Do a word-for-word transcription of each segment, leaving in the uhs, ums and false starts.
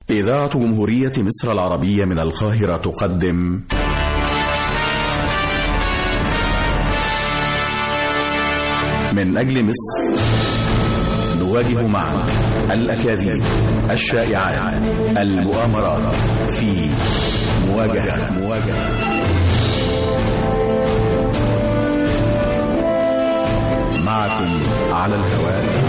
إذاعة جمهورية مصر العربية من القاهرة تقدم من أجل مصر، نواجه معا الأكاذيب، الشائعات، المؤامرات في مواجهة مواجهة معكم على الهواء.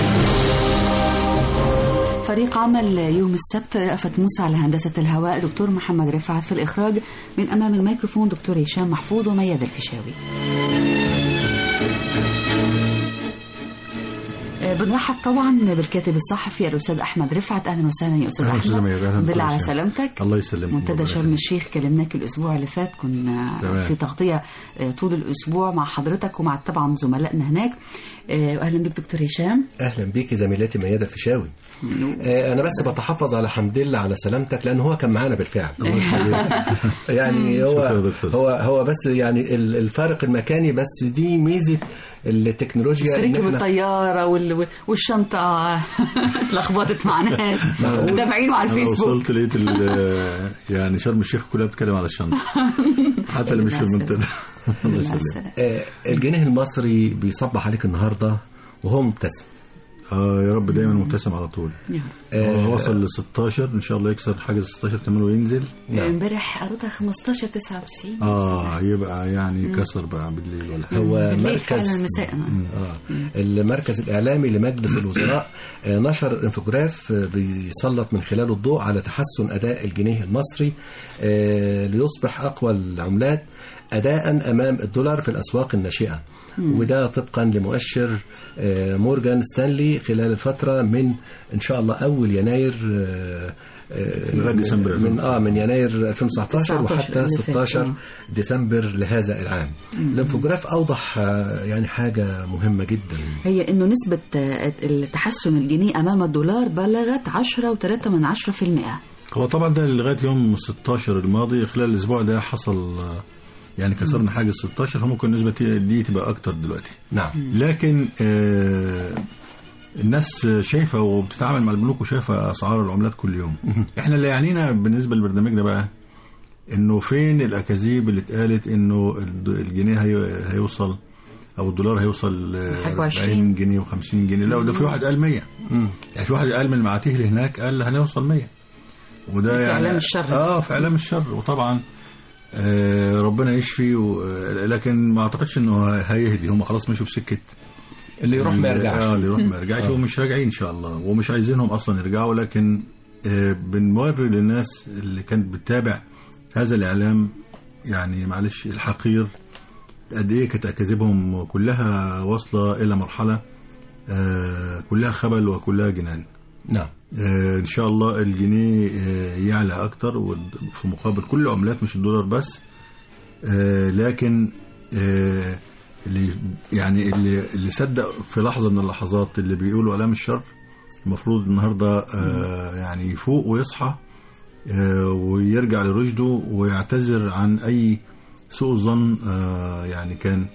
فريق عمل يوم السبت، رأفت موسى على هندسة الهواء، دكتور محمد رفعت في الإخراج، من أمام الميكروفون دكتور هشام محفوظ ومياد الفيشاوي. بنرحب طبعا بالكاتب الصحفي الأستاذ أحمد رفعت. أهلا وسهلا يا أستاذ أحمد، الحمد لله على سلامتك. الله يسلمك. منتدى شرم الشيخ كلمناك الأسبوع اللي فات، كنا تمام. في تغطية طول الأسبوع مع حضرتك ومع طبعا زملائنا هناك. أهلا بك دكتور هشام. أهلا بك زميلتي مياد الفيشاوي. أنا بس بتحفظ على حمد لله على سلامتك، لأن هو كان معانا بالفعل. يعني هو هو هو بس يعني الفارق المكاني، بس دي ميزة التكنولوجيا. ركب الطيارة والشنطة اتلخبطت مع ناس متابعينه على الفيسبوك. وصلت لقيت يعني شرم الشيخ كلها بتتكلم على الشنطة، حتى اللي مش في المنتدى. الله يسلمك. الجنيه المصري بيصبح عليك النهارده وهو مبتسم. اه يا رب دايما مبتسم على طول. آه وصل ل ستاشر، ان شاء الله يكسر حاجز ستاشر كمان وينزل. امبارح قريتها خمستاشر تسعة وتسعين. اه يبقى يعني مم. كسر بقى بالليل ولا حاجه. هو مركز المساء اه المركز الاعلامي لمجلس الوزراء آه نشر انفوجراف آه بيسلط من خلاله الضوء على تحسن اداء الجنيه المصري آه ليصبح اقوى العملات أداء أمام الدولار في الأسواق الناشئة. مم. وده طبقا لمؤشر مورجان ستانلي خلال الفترة من إن شاء الله أول يناير لغاية ديسمبر من آه من يناير ألفين وتسعتاشر وحتى ستاشر ديسمبر لهذا العام. الانفوجراف أوضح يعني حاجة مهمة جدا، هي إنه نسبة التحسن الجنيه أمام الدولار بلغت عشرة وثلاثة من عشرة في المئة. هو طبعا ده لغاية يوم ستاشر الماضي، خلال الأسبوع ده حصل يعني كسرنا حاجز ستاشر، فممكن النسبة دي تبقى أكتر دلوقتي. نعم. لكن آه الناس شايفة وبتتعامل مع البنوك وشايفة أسعار العملات كل يوم. احنا اللي يعنينا بالنسبة لبرنامجنا بقى إنه فين الأكاذيب اللي اتقالت إنه الجنيه هي هيوصل أو الدولار هيوصل أربعين جنيه وخمسين جنيه. لا، وده في واحد قال مية. يعني في واحد قال من المعاتيه اللي هناك قال هنوصل مية، وده في يعني إعلام الشر. اه في إعلام الشر. وطبعا آه ربنا يشفي و... لكن ما اعتقدش انه هيهدي، هم خلاص مشوا في سكه اللي يروح ما يرجعش. اه اللي يروح ما يرجعش. ومش راجعين ان شاء الله، ومش عايزينهم اصلا يرجعوا. لكن آه بنوري للناس اللي كانت بتتابع هذا الاعلام يعني معلش الحقير قد ايه كانت اكاذيبهم كلها واصله الى مرحله آه كلها خبل وكلها جنان. نعم. آه ان شاء الله الجنيه آه يعلى اكتر في مقابل كل العملات، مش الدولار بس. آه لكن آه اللي يعني اللي اللي صدق في لحظه من اللحظات اللي بيقولوا اعلام الشر، المفروض النهارده آه يعني يفوق ويصحى آه ويرجع لرشده ويعتذر عن اي سوء ظن آه يعني كان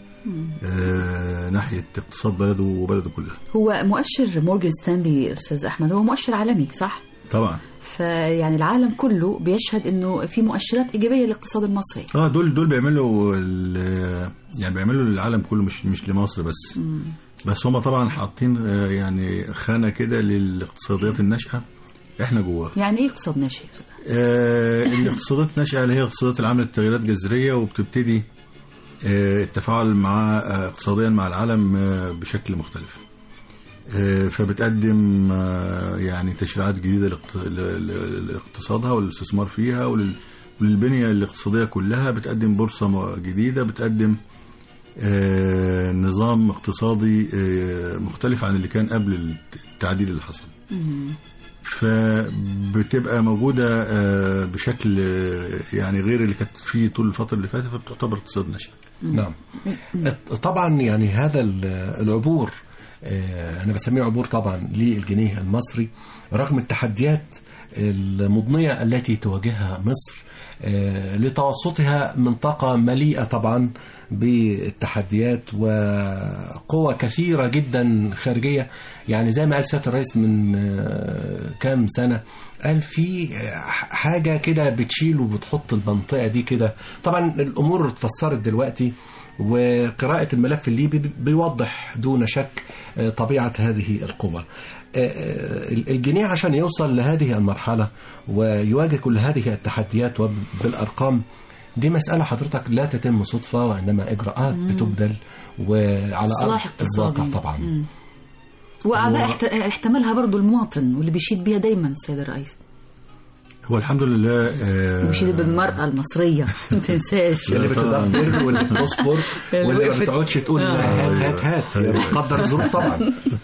آه ناحية اقتصاد بلده وبلده كلها. هو مؤشر مورجان ستانلي أستاذ أحمد هو مؤشر عالمي صح؟ طبعا. فيعني العالم كله بيشهد إنه في مؤشرات إيجابية للاقتصاد المصري. اه دول دول بيعملوا يعني بيعملوا للعالم كله، مش مش لمصر بس. مم. بس هم طبعا حاطين آه يعني خانة كده للاقتصاديات الناشئة، احنا جواه. يعني ايه اقتصاد ناشئ؟ آه الاقتصادات الناشئة اللي هي الاقتصادات اللي عملت تغييرات جذرية وبتبتدي التفاعل مع اقتصاديا مع العالم بشكل مختلف، فبتقدم يعني تشريعات جديدة لاقتصادها والاستثمار فيها وللبنية الاقتصادية كلها. بتقدم بورصة جديدة، بتقدم نظام اقتصادي مختلف عن اللي كان قبل التعديل اللي حصل. فبتبقى موجودة بشكل يعني غير اللي كانت فيه طول الفترة اللي فاتت، فبتعتبر اقتصاد ناشئ. نعم. طبعا يعني هذا العبور أنا بسميه عبور طبعا للجنيه المصري رغم التحديات المضنية التي تواجهها مصر لتوسطها منطقة مليئة طبعا بالتحديات وقوى كثيرة جدا خارجية. يعني زي ما قال سيادة الرئيس من كام سنة، قال في حاجة كده بتشيل وبتحط المنطقة دي كده. طبعا الأمور اتفسرت دلوقتي، وقراءة الملف الليبي بيوضح دون شك طبيعة هذه القوى. الجنيه عشان يوصل لهذه المرحلة ويواجه كل هذه التحديات وبالأرقام دي، مسألة حضرتك لا تتم صدفة، وإنما إجراءات مم. بتبذل وعلى أرض الواقع طبعا. مم. وأعداء و... احتمالها برضو المواطن واللي بيشيد بيها دايما السيد الرئيس. هو الحمد لله آه بيشيد بالمرأة المصرية ما تنساش، اللي بتدبر واللي بتصبر واللي ما بتقعدش تقول هات هات هات بتقدر الظروف طبعا.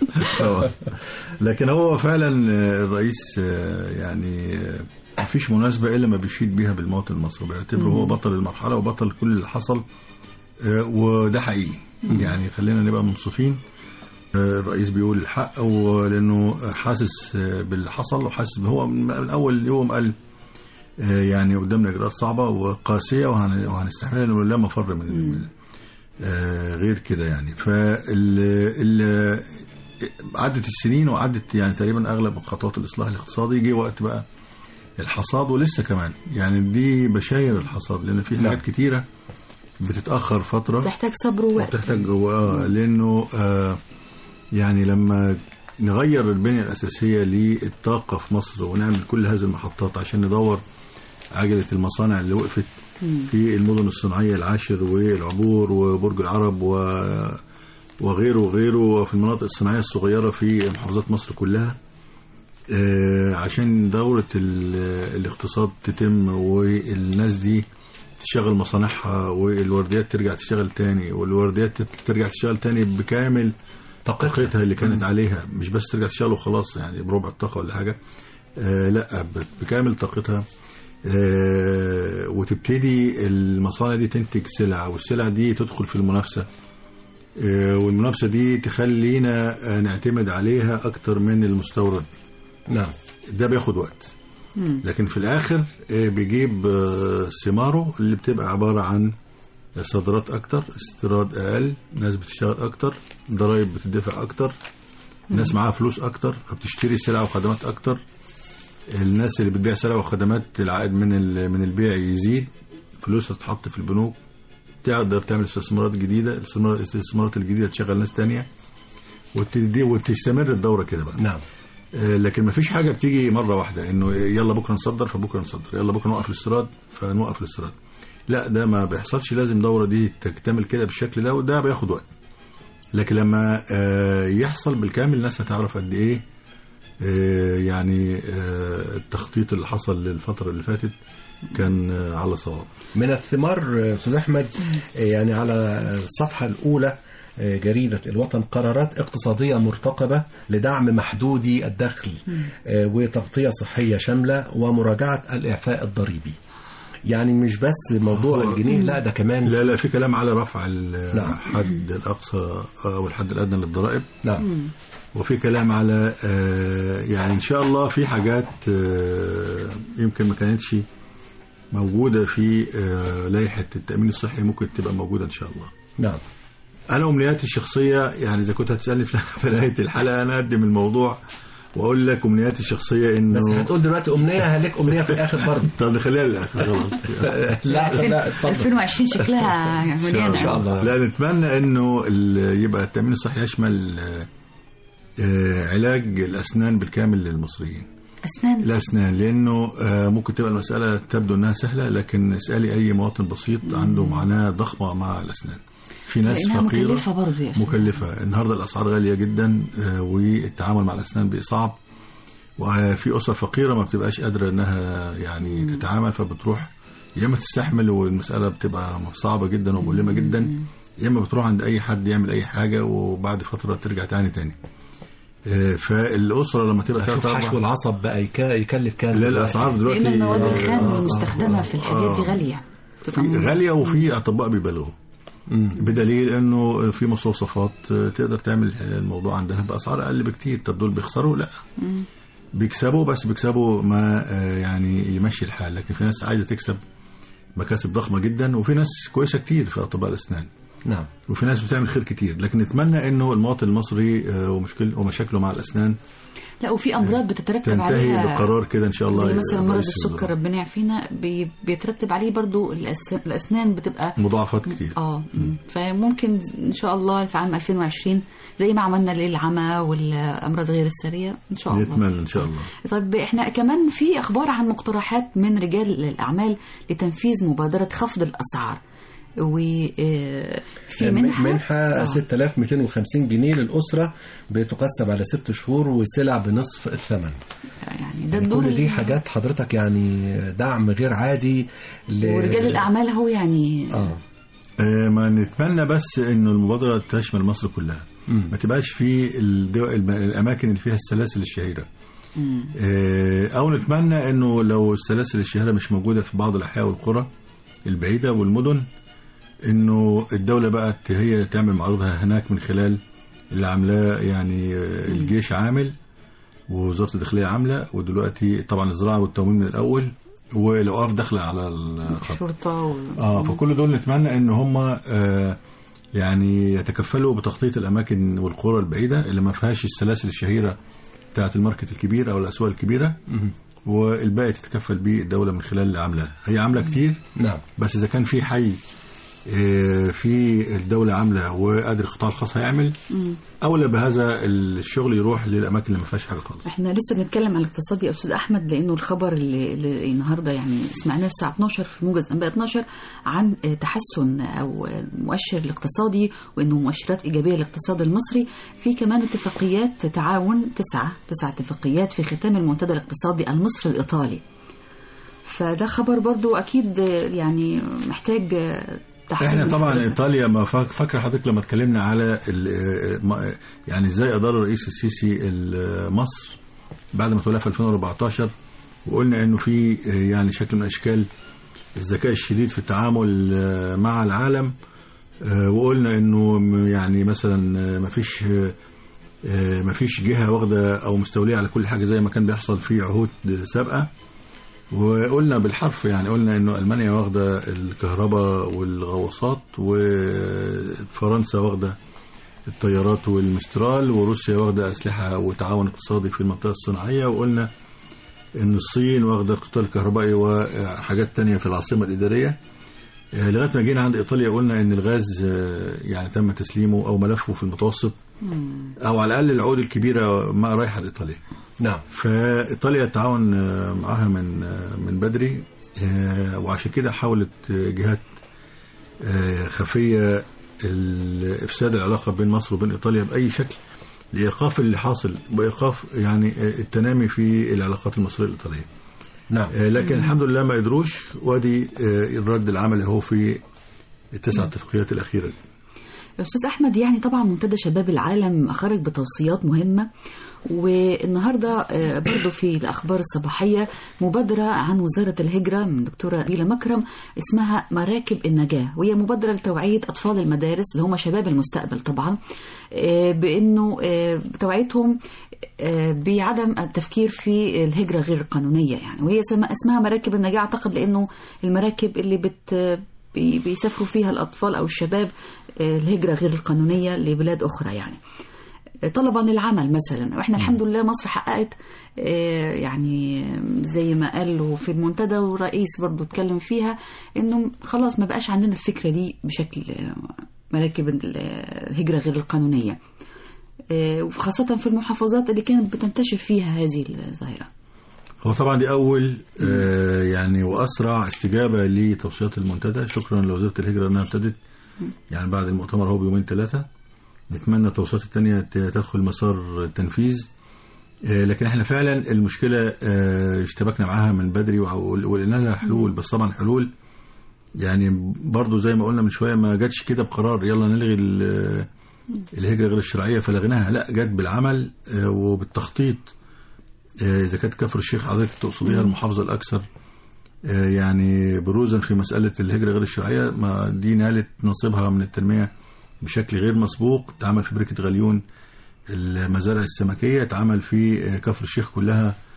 لكن هو فعلا الرئيس يعني مفيش مناسبة إلا ما بيشيد بيها بالمواطن المصري، بيعتبره هو بطل المرحلة وبطل كل اللي حصل، وده حقيقي. يعني خلينا نبقى منصفين، الرئيس بيقول الحق، ولأنه حاسس باللي حصل، وحاسس هو من أول يوم قال يعني قدامنا إجراءات صعبة وقاسية وهنستحملها لأنه لا مفر من غير كده. يعني فال عدت السنين وعدت يعني تقريبا أغلب خطوات الإصلاح الاقتصادي، جه وقت بقى الحصاد، ولسه كمان يعني دي بشاير الحصاد، لأن في حاجات كتيرة بتتأخر فترة، تحتاج صبر ووقت، تحتاج آه لأنه آه يعني لما نغير البنية الأساسية للطاقة في مصر ونعمل كل هذه المحطات عشان ندور عجلة المصانع اللي وقفت في المدن الصناعية، العاشر والعبور وبرج العرب وغيره وغيره، وفي المناطق الصناعية الصغيرة في محافظات مصر كلها، عشان دورة الاقتصاد تتم والناس دي تشغل مصانعها والورديات ترجع تشتغل تاني، والورديات ترجع تشتغل تاني بكامل طاقتها اللي كانت عليها، مش بس ترجع تشتغل وخلاص يعني بربع الطاقة ولا حاجة، لا بكامل طاقتها، وتبتدي المصانع دي تنتج سلع، والسلع دي تدخل في المنافسة، والمنافسة دي تخلينا نعتمد عليها أكتر من المستورد. نعم، ده بياخد وقت، لكن في الآخر بيجيب ثماره اللي بتبقى عبارة عن صادرات أكتر، استيراد أقل، ناس بتشتغل أكتر، ضرائب بتدفع أكتر، الناس معاها فلوس أكتر فبتشتري سلع وخدمات أكتر، الناس اللي بتبيع سلع وخدمات العائد من من البيع يزيد، فلوسها تتحط في البنوك، تقدر تعمل استثمارات جديدة، الاستثمارات الجديدة تشغل ناس تانية، وتستمر الدورة كده بقى. نعم. لكن ما فيش حاجة بتيجي مرة واحدة إنه يلا بكرة نصدر فبكرة نصدر، يلا بكرة نوقف الاستيراد فنوقف الاستيراد، لا ده ما بيحصلش، لازم دورة دي تكتمل كده بالشكل ده، وده بياخد وقت. لكن لما يحصل بالكامل الناس هتعرف قد إيه يعني التخطيط اللي حصل للفترة اللي فاتت كان على صواب. من الثمار أستاذ أحمد، يعني على الصفحة الأولى جريدة الوطن، قرارات اقتصادية مرتقبة لدعم محدودي الدخل وتغطية صحية شاملة ومراجعة الإعفاء الضريبي. يعني مش بس موضوع الجنيه، لا ده كمان لا لا في كلام على رفع الحد الأقصى أو الحد الأدنى للضرائب. نعم. وفي كلام على يعني إن شاء الله في حاجات يمكن ما كانتش موجودة في لائحة التأمين الصحي ممكن تبقى موجودة إن شاء الله. نعم. أنا أمنياتي الشخصية يعني إذا كنت هتسألني في نهاية الحلقة أنا أقدم الموضوع وأقول لك أمنياتي الشخصية إنه، بس هتقول دلوقتي أمنية هلك أمنية في الآخر برضه. طب نخليها للآخر خلاص. لا لا ألفين وعشرين شكلها مليانة إن شاء الله. لا نتمنى إنه يبقى التأمين الصحي يشمل علاج الأسنان بالكامل للمصريين. أسنان؟ الأسنان، لأنه ممكن تبقى المسألة تبدو أنها سهلة، لكن اسألي أي مواطن بسيط عنده معاناة ضخمة مع الأسنان. في ناس فقيرة مكلفة برضه، مكلفة النهاردة الأسعار غالية جدا، والتعامل مع الأسنان بقى صعب، وفي أسر فقيرة ما بتبقاش قادرة أنها يعني تتعامل، فبتروح يا إما تستحمل والمسألة بتبقى صعبة جدا ومؤلمة جدا، يا إما بتروح عند أي حد يعمل أي حاجة وبعد فترة ترجع تاني تاني. فالأسرة لما تبقى شوف حشو العصب بقى يكلف كام؟ لا الأسعار دلوقتي لأن المواد الخام المستخدمة في الحاجات دي غالية غالية، وفي أطباء بيبالغوا بدليل انه في مستوصفات تقدر تعمل الموضوع عندها باسعار اقل بكتير. طب دول بيخسروا؟ لا، بيكسبوا، بس بيكسبوا ما يعني يمشي الحال. لكن في ناس عايزة تكسب مكاسب ضخمة جدا، وفي ناس كويسة كتير في أطباء الأسنان. نعم. وفي ناس بتعمل خير كتير، لكن نتمنى إنه المواطن المصري ومشكل ومشاكله مع الأسنان لا، وفي امراض بتترتب عليها تنتهي بقرار كده ان شاء الله، زي مثلا مرض السكر ربنا يعافينا، بي بيترتب عليه برضو الاسنان بتبقى مضاعفات كتير. اه فممكن ان شاء الله في عام ألفين وعشرين زي ما عملنا للعمى والامراض غير السريه ان شاء الله. نتمنى ان شاء الله. طيب احنا كمان في اخبار عن مقترحات من رجال الاعمال لتنفيذ مبادره خفض الاسعار، وفي منحة منحة آه. ستة آلاف ومئتين وخمسين جنيه للأسرة بتقسم على ست شهور وسلع بنصف الثمن. يعني ده يعني كل دي حاجات حضرتك يعني دعم غير عادي ل... ورجال الأعمال هو يعني آه. آه ما نتمنى بس إنه المبادرة تشمل مصر كلها، م. ما تبقاش في الدو... الأماكن اللي فيها السلاسل الشهيرة، آه أو نتمنى إنه لو السلاسل الشهيرة مش موجودة في بعض الأحياء والقرى البعيدة والمدن، انه الدولة بقت هي تعمل معروضها هناك من خلال اللي عاملاه، يعني الجيش عامل ووزارة الداخلية عاملة، ودلوقتي طبعا الزراعة والتموين من الاول، والاوقاف داخله على الشرطة و... اه فكل دول نتمنى ان هم آه يعني يتكفلوا بتغطية الاماكن والقرى البعيدة اللي ما فيهاش السلاسل الشهيرة بتاعة الماركت الكبير او الاسواق الكبيرة، والباقي تتكفل به الدولة من خلال اللي عاملاه. هي عاملة كتير، نعم، بس اذا كان في حي في الدولة عاملة وقادر القطاع الخاص هيعمل، أولى بهذا الشغل يروح للأماكن اللي ما فيهاش حاجة خالص. احنا لسه بنتكلم عن الاقتصاد يا أستاذ أحمد، لأنه الخبر اللي, اللي النهاردة يعني سمعناه الساعة اثناشر في موجز أنباء اثناشر عن تحسن أو المؤشر الاقتصادي، وأنه مؤشرات إيجابية للاقتصاد المصري. في كمان اتفاقيات تعاون، تسعة تسعة اتفاقيات في ختام المنتدى الاقتصادي المصري الإيطالي. فده خبر برضو أكيد يعني محتاج احنا طبعا ايطاليا، ما فاكره حضرتك لما اتكلمنا على يعني ازاي ادار الرئيس السيسي مصر بعد ما تولى في ألفين وأربعتاشر، وقلنا انه في يعني شكل من اشكال الذكاء الشديد في التعامل مع العالم، وقلنا انه يعني مثلا ما فيش ما فيش جهه واخده او مستوليه على كل حاجه زي ما كان بيحصل في عهود سابقه. وقلنا بالحرف يعني قلنا انه المانيا واخده الكهرباء والغواصات، وفرنسا واخده الطيارات والمسترال، وروسيا واخده اسلحه وتعاون اقتصادي في المنطقه الصناعيه، وقلنا ان الصين واخده القطار الكهربائي وحاجات تانية في العاصمه الاداريه. لغايه ما جينا عند ايطاليا قلنا ان الغاز يعني تم تسليمه او ملفه في المتوسط، او على الاقل العقود الكبيره ما رايحه لايطاليا. نعم. فايطاليا التعاون معاها من من بدري، وعشان كده حاولت جهات خفيه افساد العلاقه بين مصر وبين ايطاليا باي شكل لايقاف اللي حاصل، بايقاف يعني التنامي في العلاقات المصريه الايطاليه. نعم. لكن الحمد لله ما قدروش، وادي الرد العمل هو في التسع اتفاقيات الاخيره دي. أستاذ أحمد، يعني طبعا منتدى شباب العالم خرج بتوصيات مهمة، والنهاردة برضو في الأخبار الصباحية مبادرة عن وزارة الهجرة من دكتورة نبيلة مكرم اسمها مراكب النجاة، وهي مبادرة لتوعية أطفال المدارس اللي هم شباب المستقبل طبعا، بأنه توعيتهم بعدم التفكير في الهجرة غير القانونية يعني. وهي اسمها مراكب النجاة أعتقد لأنه المراكب اللي بت بيسافروا فيها الأطفال أو الشباب الهجرة غير القانونية لبلاد أخرى يعني طلبا للعمل مثلا. وإحنا الحمد لله مصر حققت يعني زي ما قالوا في المنتدى والرئيس برضو اتكلم فيها إنه خلاص ما بقاش عندنا الفكرة دي بشكل مراكب الهجرة غير القانونية، وخاصة في المحافظات اللي كانت بتنتشر فيها هذه الظاهرة. هو طبعا دي أول آه يعني وأسرع استجابة لتوصيات المنتدى. شكرا لوزارة الهجرة أنها ابتدت يعني بعد المؤتمر هو بيومين ثلاثة. نتمنى التوصيات الثانية تدخل مسار التنفيذ، آه لكن احنا فعلا المشكلة آه اشتبكنا معاها من بدري ولقينا لها حلول، بس طبعا حلول يعني برضو زي ما قلنا من شوية ما جاتش كده بقرار يلا نلغي الهجرة غير الشرعية فلغناها، لا جات بالعمل آه وبالتخطيط. إذا كانت كفر الشيخ حضرتك تقصديها المحافظة الأكثر يعني بروزا في مسألة الهجرة غير الشرعية، ما دي نالت نصيبها من التنمية بشكل غير مسبوق. تعمل في بركة غليون المزارع السمكية، تعمل في كفر الشيخ كلها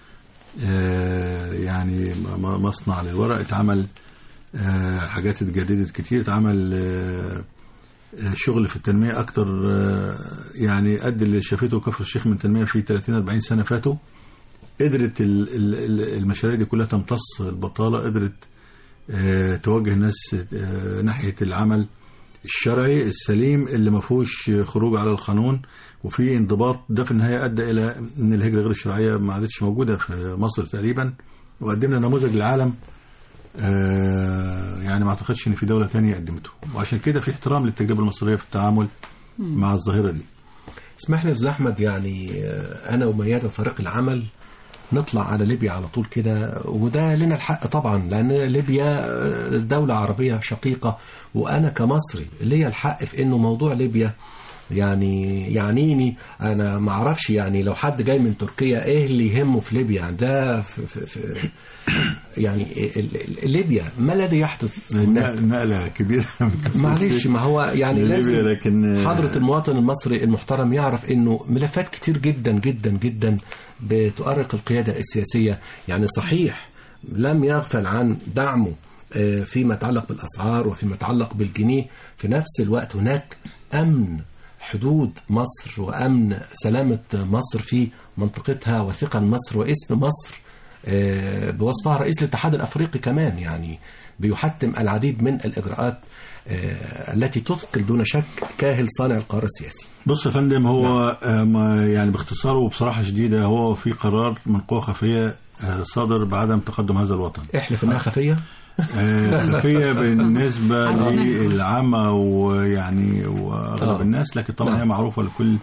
يعني مصنع للورق اتعمل، حاجات اتجددت كتير، اتعمل شغل في التنمية أكتر يعني قد اللي شافته كفر الشيخ من تنمية في ثلاثين أربعين سنة فاتوا. قدرت المشاريع دي كلها تمتص البطالة، قدرت توجه الناس ناحية العمل الشرعي السليم اللي ما فيهوش خروج على القانون وفي انضباط. ده في النهاية أدى إلى أن الهجرة غير الشرعية ما عادتش موجودة في مصر تقريبا، وقدمنا نموذج للعالم يعني ما أعتقدش أن في دولة تانية قدمته، وعشان كده في احترام للتجربة المصرية في التعامل مع الظاهرة دي. اسمح لي يا أحمد، يعني أنا ومياد وفريق العمل نطلع على ليبيا على طول كده، وده لنا الحق طبعا لأن ليبيا دولة عربية شقيقة، وأنا كمصري ليا الحق في إنه موضوع ليبيا يعني يعنيني. أنا ما أعرفش يعني لو حد جاي من تركيا إيه اللي يهمه في ليبيا. ده في في في يعني ليبيا ما الذي يحدث؟ نقلة كبيرة معلش، ما هو يعني لازم لكن حضرة المواطن المصري المحترم يعرف إنه ملفات كتير جدا جدا جدا بتؤرق القيادة السياسية. يعني صحيح لم يغفل عن دعمه فيما يتعلق بالأسعار وفيما يتعلق بالجنيه، في نفس الوقت هناك أمن حدود مصر وأمن سلامة مصر في منطقتها وثقل مصر واسم مصر بوصفها رئيس الاتحاد الأفريقي كمان يعني بيحتم العديد من الإجراءات التي تثقل دون شك كاهل صانع القرار السياسي. بص يا فندم، هو نعم. يعني باختصار وبصراحة شديدة، هو في قرار من قوى خفية صادر بعدم تقدم هذا الوطن. احلف انها خفية؟ خفية بالنسبة للعامة ويعني وأغلب الناس، لكن طبعا نعم. هي معروفة لكل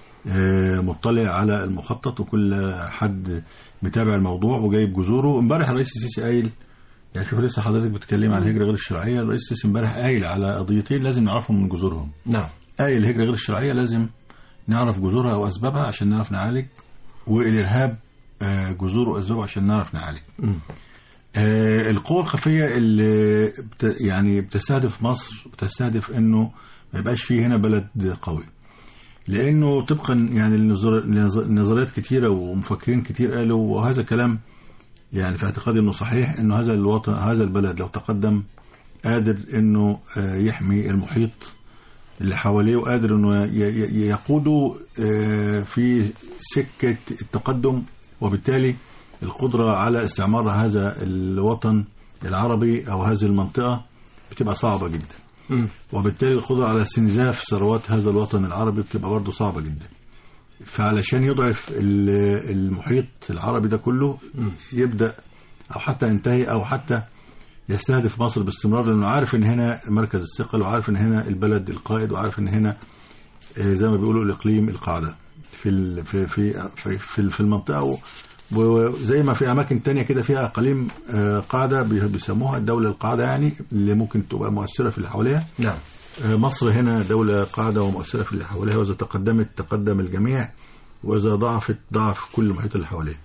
مطلع على المخطط وكل حد متابع الموضوع وجايب جذوره. امبارح الرئيس السيسي قايل، يعني شوف لسه حضرتك بتتكلم عن الهجرة غير الشرعية، الرئيس السيسي امبارح قايل على قضيتين لازم نعرفهم من جذورهم. نعم. قايل الهجرة غير الشرعية لازم نعرف جذورها وأسبابها عشان نعرف نعالج، والإرهاب جذوره وأسبابه عشان نعرف نعالج. م. آه القوى الخفية اللي بت يعني بتستهدف مصر، بتستهدف انه ما يبقاش فيه هنا بلد قوي، لانه طبقا يعني النظريات كتيرة ومفكرين كتير قالوا، وهذا كلام يعني في اعتقادي انه صحيح، انه هذا الوطن هذا البلد لو تقدم قادر انه آه يحمي المحيط اللي حواليه، وقادر انه يقوده آه في سكة التقدم، وبالتالي القدرة على استعمار هذا الوطن العربي أو هذه المنطقة بتبقى صعبة جدا. م. وبالتالي القدرة على استنزاف ثروات هذا الوطن العربي بتبقى برضه صعبة جدا. فعلشان يضعف المحيط العربي ده كله م. يبدأ أو حتى ينتهي أو حتى يستهدف مصر باستمرار، لأنه عارف إن هنا مركز الثقل، وعارف إن هنا البلد القائد، وعارف إن هنا زي ما بيقولوا الإقليم القاعدة في في في في, في المنطقة. وزي ما في أماكن تانية كده فيها أقاليم قاعدة بيسموها الدولة القاعدة، يعني اللي ممكن تبقى مؤثرة في اللي حواليها. نعم. مصر هنا دولة قاعدة ومؤثرة في اللي حواليها، وإذا تقدمت تقدم الجميع، وإذا ضعفت ضعف كل المحيط اللي حواليها.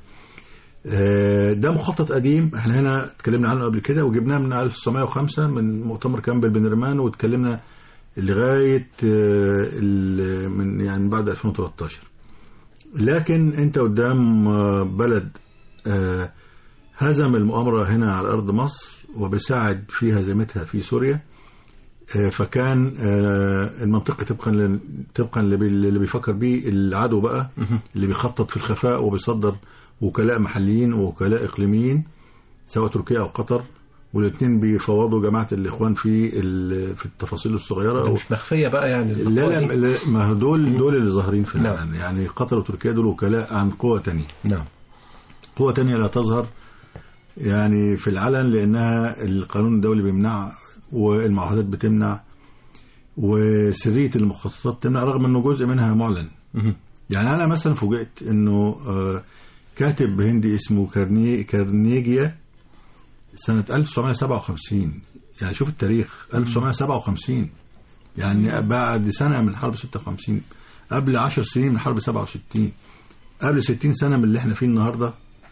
ده مخطط قديم احنا هنا اتكلمنا عنه قبل كده، وجبناه من ألف وتسعمائة وخمسة من مؤتمر كامبل بن رمان، واتكلمنا لغاية من يعني من بعد ألفين وثلاثة عشر. لكن انت قدام بلد هزم المؤامرة هنا على أرض مصر وبيساعد في هزيمتها في سوريا، فكان المنطقة طبقا طبقا اللي بيفكر بيه العدو بقى، اللي بيخطط في الخفاء وبيصدر وكلاء محليين ووكلاء إقليميين سواء تركيا أو قطر، والاثنين بيفوضوا جماعة الإخوان في في التفاصيل الصغيرة. مش مخفية بقى يعني. لا لا ما دول دول اللي ظاهرين في العالم. يعني قطر وتركيا دول وكلاء عن قوة تانية. نعم. قوة تانية لا تظهر يعني في العلن، لأنها القانون الدولي بيمنع، والمعاهدات بتمنع، وسرية المخططات تمنع، رغم أنه جزء منها معلن. يعني أنا مثلا فوجئت أنه كاتب هندي اسمه كارني كارنيجيا سنة ألف وتسعمائة وسبعة وخمسين، يعني شوف التاريخ ألف وتسعمائة وسبعة وخمسين، يعني بعد سنة من حرب ستة وخمسين، قبل عشر سنين من حرب سبعة وستين، قبل ستين سنة من اللي احنا فيه النهاردة.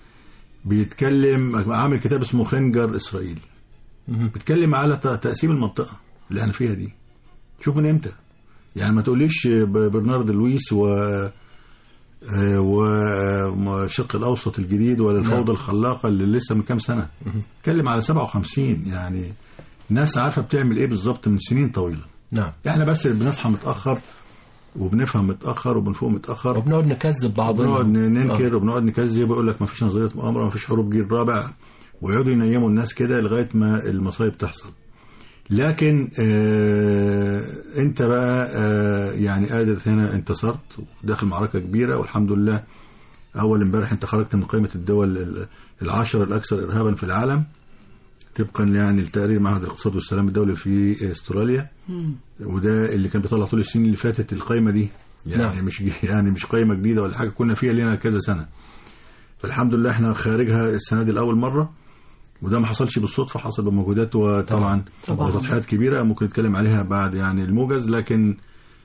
بيتكلم عامل كتاب اسمه خنجر إسرائيل، بيتكلم على تقسيم المنطقة اللي احنا فيها دي. شوف من امتى، يعني ما تقوليش برنارد لويس و وشق الأوسط الجديد ولا الفوضى الخلاقة اللي لسه من كام سنة. اتكلم على سبعة وخمسين، يعني ناس عارفة بتعمل ايه بالظبط من سنين طويلة. نعم. احنا بس بنصحى متأخر وبنفهم متأخر وبنفوق متأخر وبنقعد نكذب بعضنا، وبنقعد ننكر آه. وبنقعد نكذب ويقول لك ما فيش نظرية مؤامرة، ما فيش حروب جيل رابع، ويقعدوا ينيموا الناس كده لغاية ما المصايب تحصل. لكن آه انت بقى آه يعني قادر هنا انتصرت وداخل معركة كبيرة والحمد لله. اول امبارح انت خرجت من قائمة الدول العشرة الاكثر ارهابا في العالم طبقا يعني لتقرير معهد الاقتصاد والسلام الدولي في استراليا. مم. وده اللي كان بيطلع طول السنين اللي فاتت القائمة دي، يعني نعم. مش يعني مش قائمة جديدة ولا حاجة، كنا فيها لنا كذا سنة. فالحمد لله احنا خارجها السنة دي لأول مرة، وده ما حصلش بالصدفة، حصل بمجهودات وطبعا وتضحيات كبيرة ممكن نتكلم عليها بعد يعني الموجز. لكن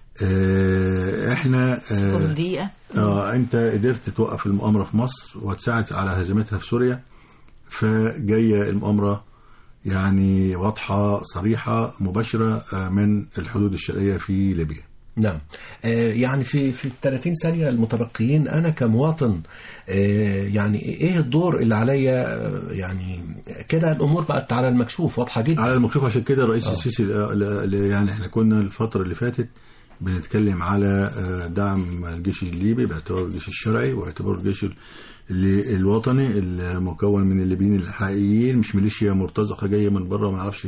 اه احنا اه, اه انت قدرت توقف المؤامرة في مصر وتساعد على هزيمتها في سوريا، فجاية المؤامرة يعني واضحة صريحة مباشرة من الحدود الشرقية في ليبيا. نعم. يعني في في ثلاثين ثانية المتبقيين أنا كمواطن يعني إيه الدور اللي عليا؟ يعني كده الأمور بقت على المكشوف واضحة جدا على المكشوف. عشان كده الرئيس آه. السيسي يعني إحنا كنا الفترة اللي فاتت بنتكلم على دعم الجيش الليبي باعتبار الجيش الشرعي واعتبار الجيش اللي الوطني المكون من الليبيين الحقيقيين، مش ميليشيا مرتزقة جاية من بره وما نعرفش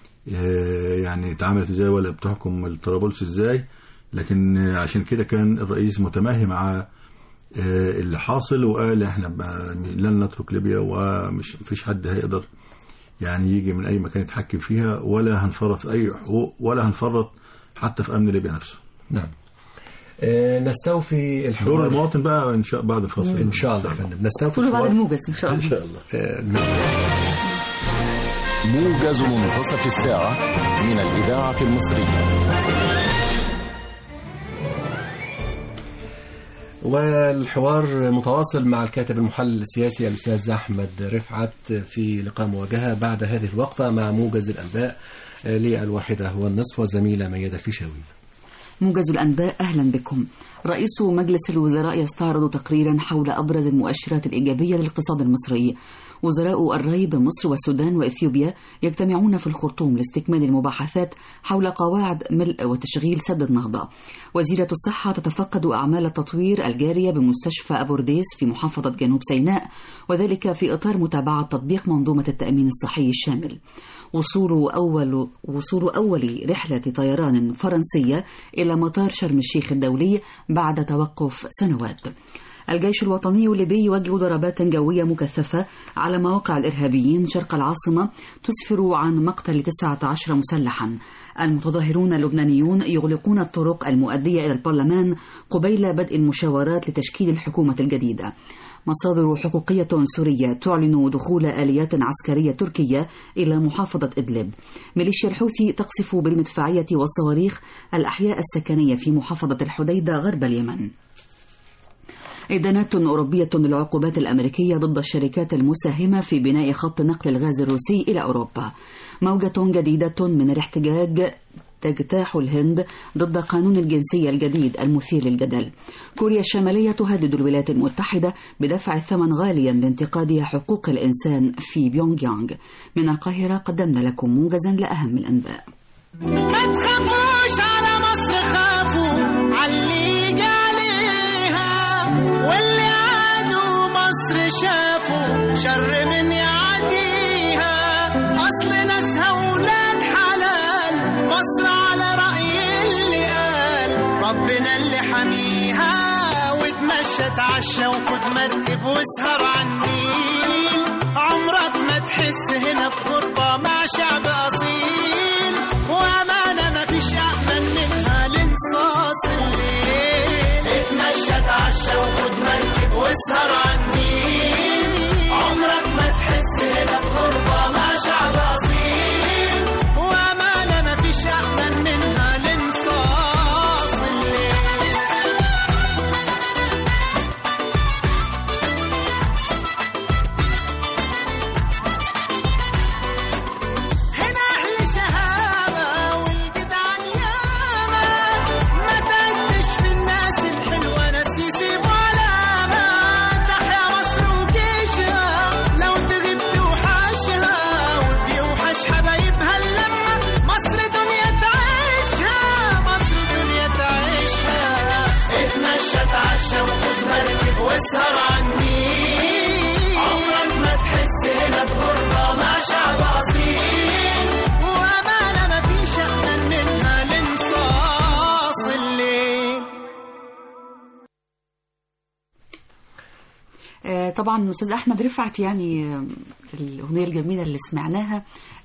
يعني اتعاملت ازاي ولا بتحكم الطرابلس ازاي. لكن عشان كده كان الرئيس متماهي مع اللي حاصل وقال احنا لن نترك ليبيا ومش فيش حد هيقدر يعني يجي من اي مكان يتحكم فيها، ولا هنفرط في اي حقوق ولا هنفرط حتى في امن ليبيا نفسه. نعم. أه نستوفي الحوار دور المواطن بقى ان شاء بعد الفاصل ان شاء الله. نستوفي بعد الموجز ان شاء الله. ان شاء الله. أه موجز منتصف الساعة من الإذاعة المصرية. والحوار متواصل مع الكاتب المحلل السياسي الأستاذ أحمد رفعت في لقاء مواجهة بعد هذه الوقفة مع موجز الأنباء للواحدة والنصف والزميلة ميادة الفيشاوي. موجز الأنباء، أهلا بكم. رئيس مجلس الوزراء يستعرض تقريرا حول أبرز المؤشرات الإيجابية للاقتصاد المصري. وزراء الري بمصر والسودان وإثيوبيا يجتمعون في الخرطوم لاستكمال المباحثات حول قواعد ملء وتشغيل سد النهضة. وزيرة الصحة تتفقد أعمال التطوير الجارية بمستشفى أبورديس في محافظة جنوب سيناء، وذلك في إطار متابعة تطبيق منظومة التأمين الصحي الشامل. وصول أول وصول أول رحلة طيران فرنسية إلى مطار شرم الشيخ الدولي بعد توقف سنوات. الجيش الوطني الليبي يوجه ضربات جوية مكثفة على مواقع الإرهابيين شرق العاصمة تسفر عن مقتل تسعة عشر مسلحا. المتظاهرون اللبنانيون يغلقون الطرق المؤدية إلى البرلمان قبيل بدء المشاورات لتشكيل الحكومة الجديدة. مصادر حقوقية سورية تعلن دخول آليات عسكرية تركية إلى محافظة إدلب. ميليشيا الحوثي تقصف بالمدفعية والصواريخ الأحياء السكنية في محافظة الحديدة غرب اليمن. إدانات أوروبية للعقوبات الأمريكية ضد الشركات المساهمة في بناء خط نقل الغاز الروسي إلى أوروبا. موجة جديدة من الاحتجاج تجتاح الهند ضد قانون الجنسية الجديد المثير للجدل. كوريا الشمالية تهدد الولايات المتحدة بدفع الثمن غاليا لانتقادها حقوق الإنسان في بيونغ يانغ. من القاهرة قدمنا لكم موجزا لأهم الأنباء. ما تخافوش على مصر، خافوا علي عليها، واللي عادوا مصر شافوا شر من يعديها. أصل ناسها ولاد حلال، مصر على رأي اللي قال ربنا اللي حميها. وتمشى تعشى وخد مركب واسهر عنين، عمرك ما تحس هنا في غربة مع شعب أصيل. وأمانة مفيش أأمن منها لنصاص الليل. اتمشى تعشى وخد مركب واسهر عنين، عمرك ما تحس هنا في غربة مع شعب أصيل. وأمانة مفيش أأمن منها لنصاص الليل. هنا أهل شهامة والجدعان ياما، ما تعدش في الناس الحلوة ناس يسيبوا طبعا أستاذ أحمد رفعت، يعني الأغنية الجميلة اللي سمعناها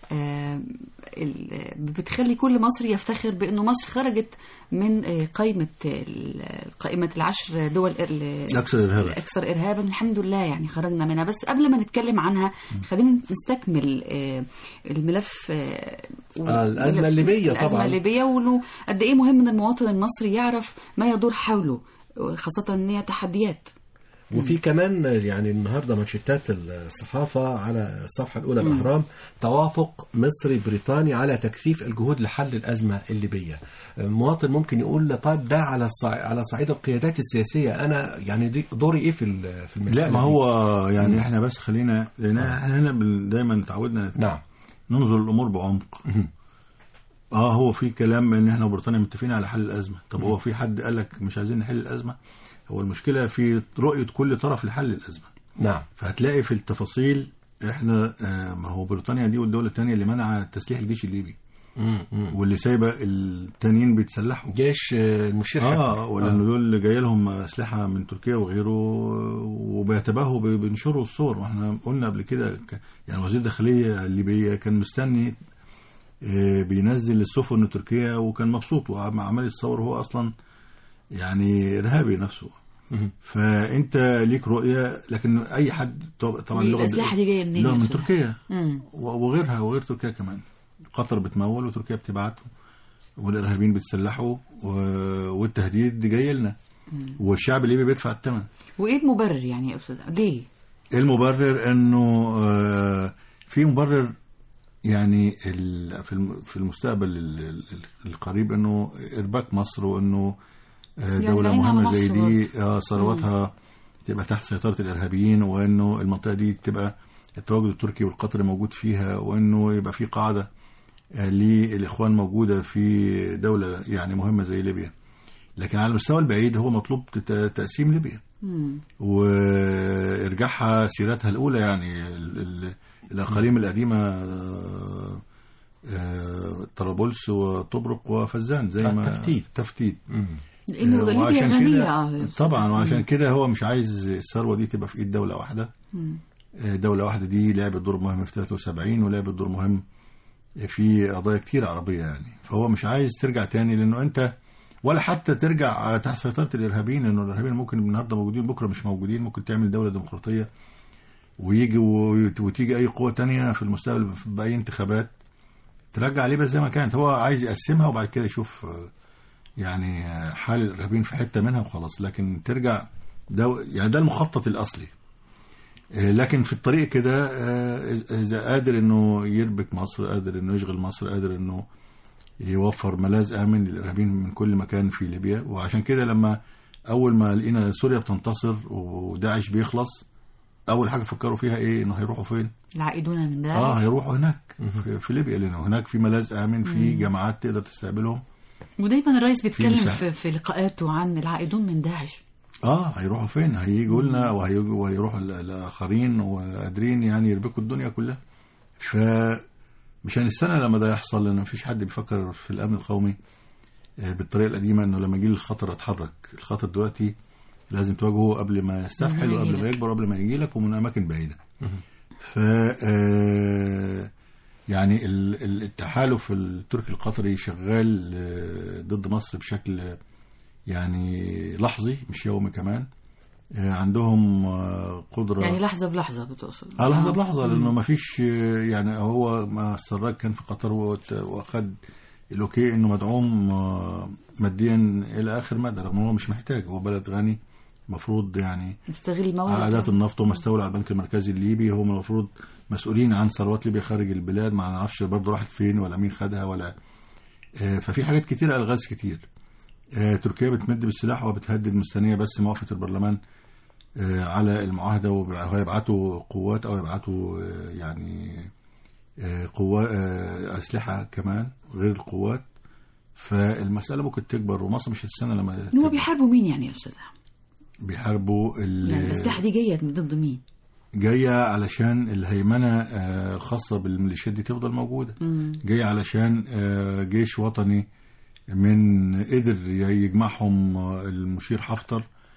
بتخلي كل مصري يفتخر بأنه مصر خرجت من قائمة قائمة العشر دول الأكثر إرهابا أكثر إرهابا الحمد لله، يعني خرجنا منها. بس قبل ما نتكلم عنها خلينا نستكمل الملف الأزمة الليبية. طبعا الأزمة الليبية، وإنه قد إيه مهم إن المواطن المصري يعرف ما يدور حوله، خاصة إن هي تحديات. وفي كمان يعني النهارده منشطات الصحافه على الصفحه الاولى الاهرام توافق مصري بريطاني على تكثيف الجهود لحل الازمه الليبيه. مواطن ممكن يقول طيب ده على على صعيد القيادات السياسيه، انا يعني دوري ايه في في المساله؟ لا ما هو يعني احنا بس خلينا، لان احنا هنا دايما تعودنا نعم ننظر الامور بعمق. اه هو في كلام ان احنا وبريطانيا متفقين على حل الازمه. طب هو في حد قال لك مش عايزين نحل الازمه؟ هو المشكله في رؤيه كل طرف لحل الازمه. نعم. فهتلاقي في التفاصيل احنا آه ما هو بريطانيا دي والدوله الثانيه اللي منع تسليح الجيش الليبي، مم. مم. واللي سايبه التانيين بيتسلحوا جيش المشير اه ولان دول اللي جاي لهم اسلحه من تركيا وغيره، وبيتباهوا بينشروا الصور. واحنا قلنا قبل كده يعني وزير الداخليه الليبيه كان مستني بينزل السفن تركيا وكان مبسوط وعمال يتصور هو اصلا يعني ارهابي نفسه. فانت ليك رؤيه، لكن اي حد طبعا اللغه الاسلحه دي جايه منين؟ من تركيا وغيرها وغير تركيا كمان. قطر بتمول وتركيا بتبعت، والارهابيين بيتسلحوا والتهديد جاي لنا، والشعب الليبي بيدفع الثمن. وايه المبرر يعني يا استاذ؟ ليه المبرر؟ انه في مبرر يعني في المستقبل القريب انه ارباك مصر، وانه دولة يعني مهمة زي دي ثروتها تبقى تحت سيطرة الارهابيين، وانه المنطقة دي تبقى التواجد التركي والقطري موجود فيها، وانه يبقى في قاعدة للاخوان موجودة في دولة يعني مهمة زي ليبيا. لكن على المستوى البعيد هو مطلوب تقسيم ليبيا وارجاعها سيرتها الاولى، يعني الأقاليم القديمة طرابلس وطبرق وفزان زي ما تفتيت تفتيت لأنه ليبيا غنية طبعا. وعشان كده هو مش عايز الثروة دي تبقى في إيد دولة واحدة. دولة واحدة دي لعبت دور مهم في ثلاثة وسبعين ولعبت دور مهم في قضايا كتير عربية يعني. فهو مش عايز ترجع تاني، لأنه أنت ولا حتى ترجع تحت سيطرة الإرهابيين، لأنه الإرهابيين ممكن النهارده موجودين بكرة مش موجودين. ممكن تعمل دولة ديمقراطية ويجي وتيجي أي قوة تانية في المستقبل بأي انتخابات ترجع ليبيا زي ما كانت. هو عايز يقسمها وبعد كده يشوف يعني حال الإرهابيين في حتة منها وخلاص، لكن ترجع دو يعني ده المخطط الأصلي. لكن في الطريق كده إذا قادر إنه يربك مصر، قادر إنه يشغل مصر، قادر إنه يوفر ملاذ آمن للإرهابيين من كل مكان في ليبيا. وعشان كده لما أول ما لقينا سوريا بتنتصر وداعش بيخلص، أول حاجة فكروا فيها إيه؟ إنه هيروحوا فين؟ العائدون من داعش. آه هيروحوا هناك في, في ليبيا، لأنه هناك في ملاذ آمن، في جماعات تقدر تستقبلهم. ودايما الرئيس بيتكلم في, في, في لقاءاته عن العائدون من داعش. آه هيروحوا فين؟ هيجوا لنا وهيجوا وهيروحوا الآخرين وقادرين يعني يربكوا الدنيا كلها. فمش هنستنى لما ده يحصل، لأن مفيش حد بيفكر في الأمن القومي بالطريقة القديمة، إنه لما يجي الخطر أتحرك. الخطر دلوقتي لازم تواجهه قبل ما يستفحل وقبل ما يكبر وقبل ما يجي لك ومن أماكن بعيدة. ف يعني التحالف التركي القطري شغال ضد مصر بشكل يعني لحظي مش يومي كمان. عندهم قدرة يعني لحظة بلحظة بتقصد؟ اه لحظة بلحظة، لأنه ما فيش يعني هو ما السراج كان في قطر وأخد الأوكي إنه مدعوم ماديا إلى آخر مدى، رغم أنه مش محتاج. هو بلد غني مفروض يعني يستغل الموارد، عادات النفط ومستولى على البنك المركزي الليبي. هم المفروض مسؤولين عن ثروات ليبيا خارج البلاد، ما نعرفش برضه راحت فين ولا مين خدها ولا آه ففي حاجات كتيرة، ألغاز كتير. آه تركيا بتمد بالسلاح وبتهدد، مستنية بس موافقة البرلمان آه على المعاهدة، وهيبعتوا قوات أو يبعتوا آه يعني آه قوات آه أسلحة كمان غير القوات. فالمسألة ممكن تكبر، ومصر مش هتستنى لما هو بيحاربوا مين يعني يا أستاذ؟ بيحاربوا يعني الأسلحة دي جاية ضد مين؟ جاية علشان الهيمنة الخاصة بالميليشيات دي تفضل موجودة. مم. جاية علشان جيش وطني من قدر يجمعهم المشير حفتر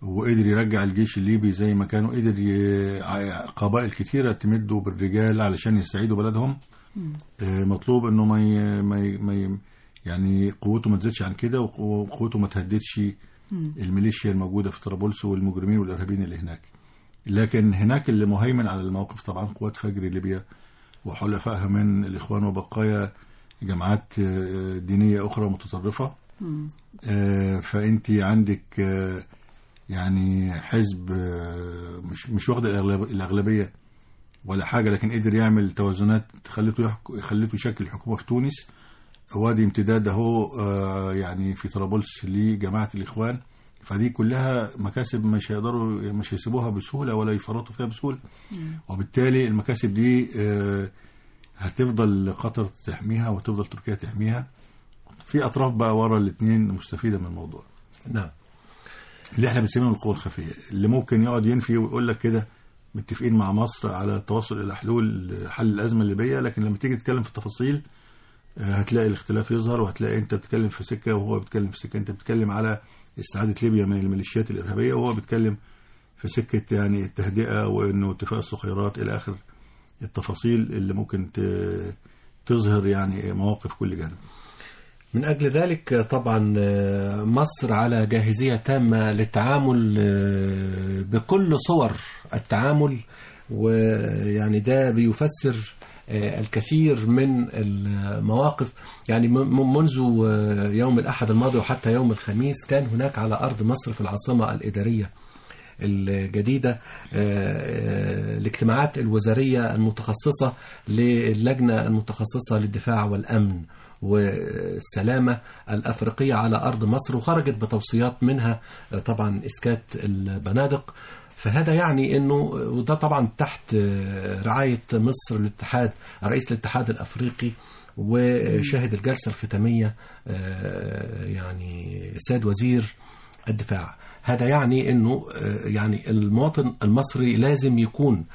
وقدر يرجع الجيش الليبي زي ما كانوا، قدر ي... قبائل كتيرة تمدوا بالرجال علشان يستعيدوا بلدهم. آه مطلوب انه ما ي... ما, ي... ما ي... يعني قوته ما تزيدش عن كده، وقوته ما تهددش الميليشيا الموجودة في طرابلس والمجرمين والإرهابيين اللي هناك. لكن هناك اللي مهيمن على الموقف طبعا قوات فجر ليبيا وحلفائها من الإخوان وبقايا جماعات دينية أخرى متطرفة. آه فأنت عندك آه يعني حزب آه مش مش واخد الأغلبية ولا حاجة، لكن قدر يعمل توازنات خلته يحك... خلته يشكل حكومة في تونس، وادي امتداد اهو آه يعني في طرابلس لجماعة الإخوان. فدي كلها مكاسب مش هيقدروا مش هيسيبوها بسهولة ولا يفرطوا فيها بسهولة. مم. وبالتالي المكاسب دي آه هتفضل قطر تحميها وتفضل تركيا تحميها. في أطراف بقى ورا الاثنين مستفيدة من الموضوع. نعم. اللي احنا بنسميه القوى الخفية، اللي ممكن يقعد ينفي ويقول لك كده متفقين مع مصر على التوصل إلى حلول حل الأزمة الليبية، لكن لما تيجي تتكلم في التفاصيل هتلاقي الاختلاف يظهر، وهتلاقي انت بتتكلم في سكة وهو بيتكلم في سكة. انت بتتكلم على استعادة ليبيا من الميليشيات الإرهابية وهو بيتكلم في سكة يعني التهدئة وإنه اتفاق الصخيرات إلى آخر التفاصيل اللي ممكن تظهر يعني مواقف كل جانب. من أجل ذلك طبعا مصر على جاهزية تامة للتعامل بكل صور التعامل، ويعني ده بيفسر الكثير من المواقف. يعني منذ يوم الأحد الماضي وحتى يوم الخميس كان هناك على أرض مصر في العاصمة الإدارية الجديدة الاجتماعات الوزارية المتخصصة للجنة المتخصصة للدفاع والأمن والسلامة الأفريقية على أرض مصر، وخرجت بتوصيات منها طبعا إسكات البنادق. فهذا يعني أنه وده طبعا تحت رعاية مصر الاتحاد رئيس الاتحاد الأفريقي، وشاهد الجلسة الختامية يعني السيد وزير الدفاع. هذا يعني أنه يعني المواطن المصري لازم يكون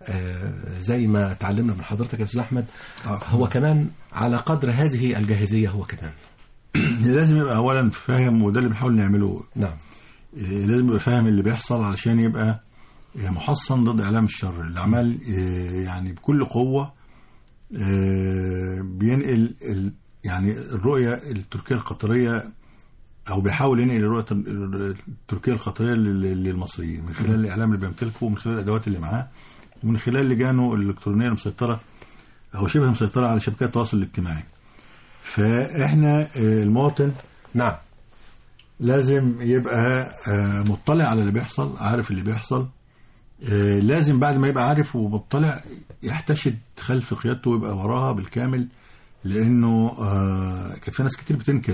زي ما تعلمنا من حضرتك يا أستاذ أحمد هو كمان على قدر هذه الجاهزية. هو كمان لازم يبقى أولا فاهم، وده اللي بنحاول نعمله. نعم. لازم يبقى فاهم اللي بيحصل علشان يبقى محصن ضد إعلام الشر اللي عمال يعني بكل قوة بينقل يعني الرؤية التركية القطرية، أو بيحاول ينقل الرؤية التركية القطرية للمصريين من خلال الإعلام اللي بيمتلكه ومن خلال الأدوات اللي معاه ومن خلال لجانه الإلكترونية المسيطرة أو شبه مسيطرة على شبكات التواصل الاجتماعي. فإحنا المواطن نعم لازم يبقى مطلع على اللي بيحصل، عارف اللي بيحصل. لازم بعد ما يبقى عارف ومطلع يحتشد خلف قيادته ويبقى وراها بالكامل، لأنه كانت في ناس كتير بتنكر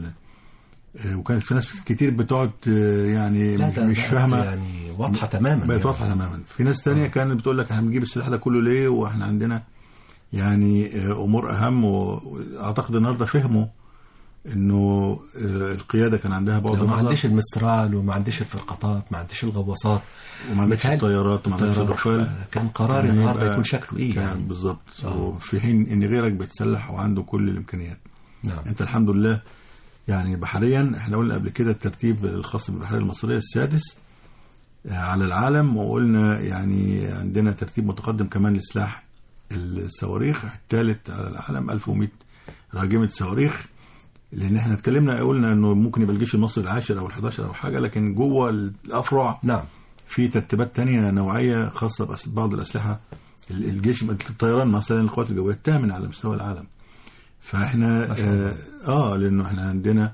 وكانت في ناس كتير بتقعد يعني مش فاهمة، يعني واضحة تماما، بقت واضحة تماما. في ناس تانية كانت بتقول لك احنا بنجيب السلاح ده كله ليه واحنا عندنا يعني أمور أهم. وأعتقد النهاردة فهموا انه القياده كان عندها بعض النظر، ما عنديش المسترال وما عنديش الفرقاطات، ما عنديش الغواصات وما عنديش الطيارات وما عنديش الرافال. كان قرار يعني النهارده يكون شكله ايه يعني بالظبط. وفي حين ان غيرك بيتسلح وعنده كل الامكانيات. نعم. انت الحمد لله يعني بحريا احنا قلنا قبل كده الترتيب الخاص بالبحريه المصريه السادس على العالم، وقلنا يعني عندنا ترتيب متقدم كمان لسلاح الصواريخ الثالث على العالم ألف ومئة راجمه صواريخ. لان احنا اتكلمنا قلنا انه ممكن يبقى الجيش المصري العاشر او الحداشر او حاجه، لكن جوه الافرع نعم في ترتيبات تانية نوعيه خاصه ببعض الاسلحه. الجيش الطيران مثلا القوات الجويه الثامن على مستوى العالم. فاحنا اه, آه لانه احنا عندنا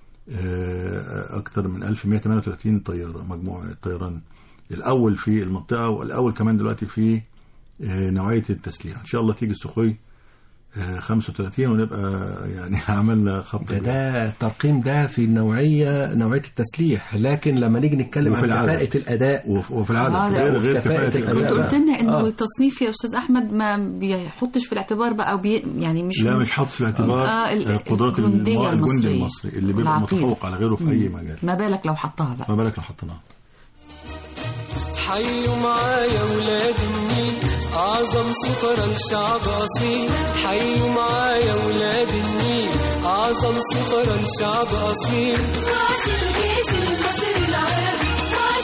آه اكثر من ألف ومئة وثمانية وثلاثين طياره، مجموعه الطيران الاول في المنطقه، والاول كمان دلوقتي في آه نوعيه التسليح. ان شاء الله تيجي السخوي خمسة وثلاثين ونبقى يعني عملنا خط. ده, ده الترقيم ده في النوعية نوعية التسليح، لكن لما نيجي نتكلم عن كفاءة الأداء وفي العدد آه غير غير كفاءة الأداء. كنت قلت لنا إنه آه. التصنيف يا أستاذ أحمد ما بيحطش في الاعتبار بقى بي يعني مش لا مش حاط في الاعتبار آه قدرات الجندي المصري اللي بيبقى متفوق على غيره في أي مجال. ما بالك لو حطها بقى. ما بالك لو حطناها. حيوا معايا ولاد النيل أعظم سفراء لشعب أصيل. حيوا معايا ولاد النيل أعظم سفراء لشعب أصيل. عاش الجيش المصري العربي، عاش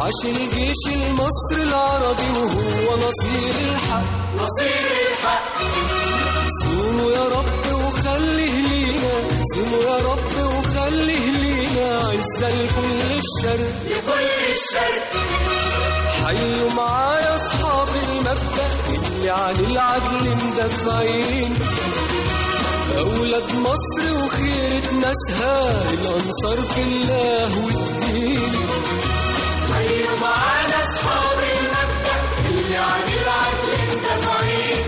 عاش الجيش المصري العربي وهو نصير الحق نصير الحق. صونوا يا رب وخليه لينا صونوا يا رب وخليه لينا عزة لكل الشرق لكل الشرق. حيوا معايا أصحاب المبدأ اللي عن العدل مدافعين أولاد مصر وخيرة ناسها الأنصار في الله والدين. حيوا معانا أصحاب المبدأ اللي عن العدل مدافعين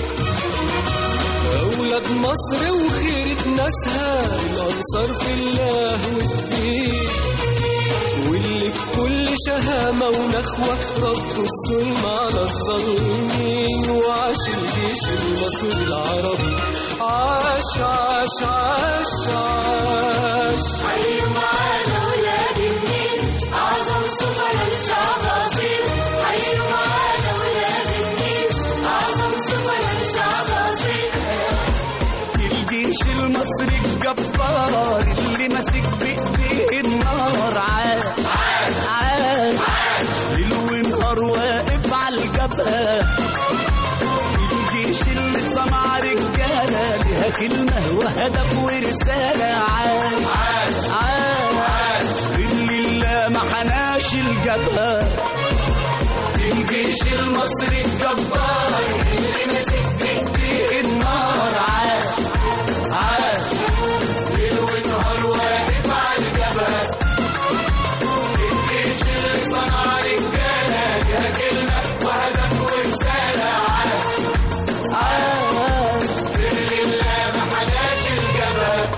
أولاد مصر وخيرة ناسها الأنصار في الله والدين. واللي بكل شهامة ونخوة ردوا الظلم على الظالمين. وعاش الجيش المصري العربي عاش عاش عاش عاش. حيوا معانا ولاد النيل أعظم سفراء الشعب أصيل. حيوا معانا ولاد النيل أعظم سفراء الشعب أصيل. الجيش المصري الجبار اللي ماسك بإيديه النار عاش عاش ليل ونهار واقف على الجبهة. الجيش اللي صنع رجالة لها كلمة وهدف ورسالة عاش عاش اللي لا ما حناش الجبهة. الجيش المصري الجبار اللي ماسك بإيديه النار عاش عاش ليل ونهار واقف على الجبهة. الجيش اللي صنع رجالة لها كلمة وهدف ورسالة عاش عاش اللي لا ما حداش الجبهة.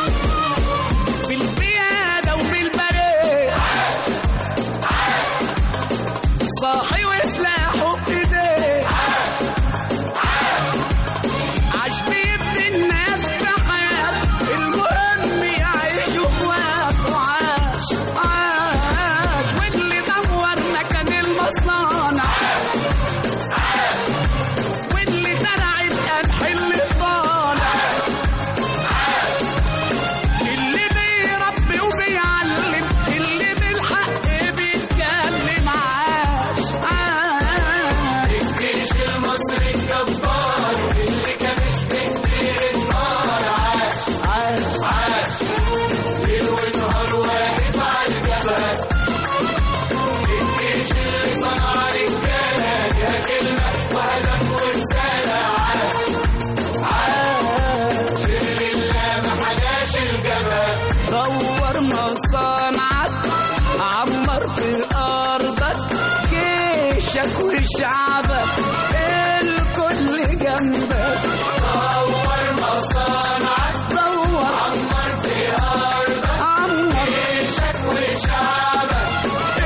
في القيادة وفي البرية عاش عاش صاحي وسلاحه بإيديه عاش عاش عاش بيبني الناس بحياة المهم يعيشوا بوقت وعاش عاش. واللي دور مكان المصانع عاش واللي زرع القمح اللي طالع عاش اللي بيربي وبيعلم اللي بالحق بيتكلم عاش عاش. الجيش المصري الجبار اللي كانش بيدير النار عاش عاش عاش ليل ونهار واقف على الجبهة. الجيش اللي صنع رجالة لها كلمة وهدف ورسالة عاش عاش اللي لا ما حداش الجبهة. دور مصانعك عمر في أرضك جيشك وشعبك الكل جنبك. دور مصانعك دور عمر في أرضك عمر جيشك وشعبك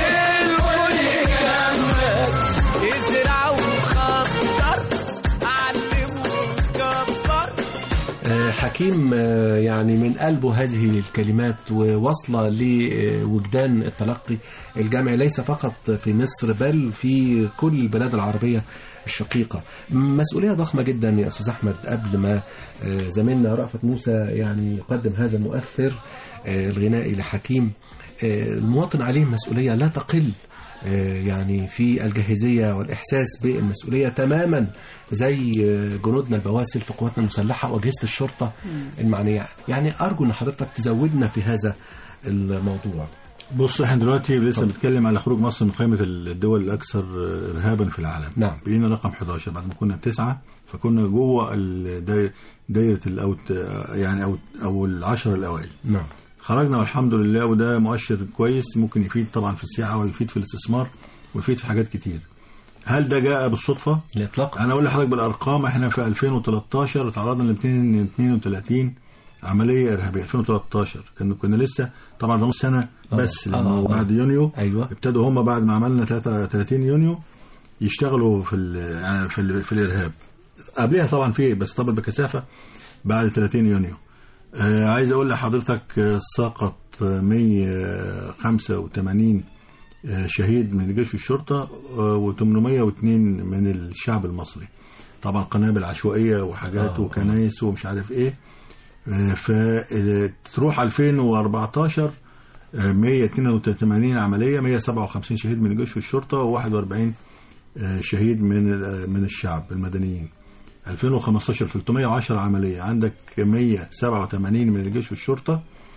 الكل جنبك. ازرع وخطر علم وكبر. آه، حكيم آه، يعني من قلبه هذه الكلمات وواصلة لوجدان التلقي الجامعي ليس فقط في مصر بل في كل البلاد العربية الشقيقة. مسؤولية ضخمة جدا يا أستاذ أحمد. قبل ما آه، زميلنا رأفت موسى يعني يقدم هذا المؤثر آه، الغنائي لحكيم، آه، المواطن عليه مسؤولية لا تقل يعني في الجاهزية والإحساس بالمسؤولية تماما زي جنودنا البواسل في قواتنا المسلحة وأجهزة الشرطة المعنية. يعني أرجو أن حضرتك تزودنا في هذا الموضوع. بص احنا دلوقتي لسه بنتكلم على خروج مصر من قائمة الدول الأكثر إرهابا في العالم. نعم. بقينا رقم حداشر بعد ما كنا تسعة، فكنا جوه دايرة الأوت يعني أو أو العشرة الأوائل. نعم. خرجنا والحمد لله، وده مؤشر كويس ممكن يفيد طبعا في السياحة ويفيد في الاستثمار ويفيد في حاجات كتير. هل ده جاء بالصدفة؟ لا إطلاقا. أنا أقول لحضرتك بالأرقام، احنا في ألفين وثلاثة عشر تعرضنا ل مئتين واثنين وثلاثين عملية إرهابية. ألفين وثلاثة عشر كنا كنا لسه طبعا ده نص سنة بس، لأنه بعد يونيو أيوة. ابتدوا هم بعد ما عملنا ثلاثة وثلاثين يونيو يشتغلوا في ال يعني في ال في الإرهاب. قبلها طبعا في بس طبعا بكثافة بعد ثلاثين يونيو. آه عايز أقول لحضرتك آه سقط مئة وخمسة وثمانين آه شهيد من الجيش والشرطة آه وثمانمئة واثنين من الشعب المصري. طبعا قنابل عشوائية وحاجات آه. وكنايس ومش عارف إيه. آه فتروح ألفين وأربعة عشر مية اتنين وتمانين عملية، مية سبعة وخمسين شهيد من الجيش والشرطة، وواحد وأربعين شهيد من من الشعب المدنيين. ألفين وخمستاشر ثلاثمية وعشرة عملية، عندك مية سبعة وتمانين من الجيش والشرطة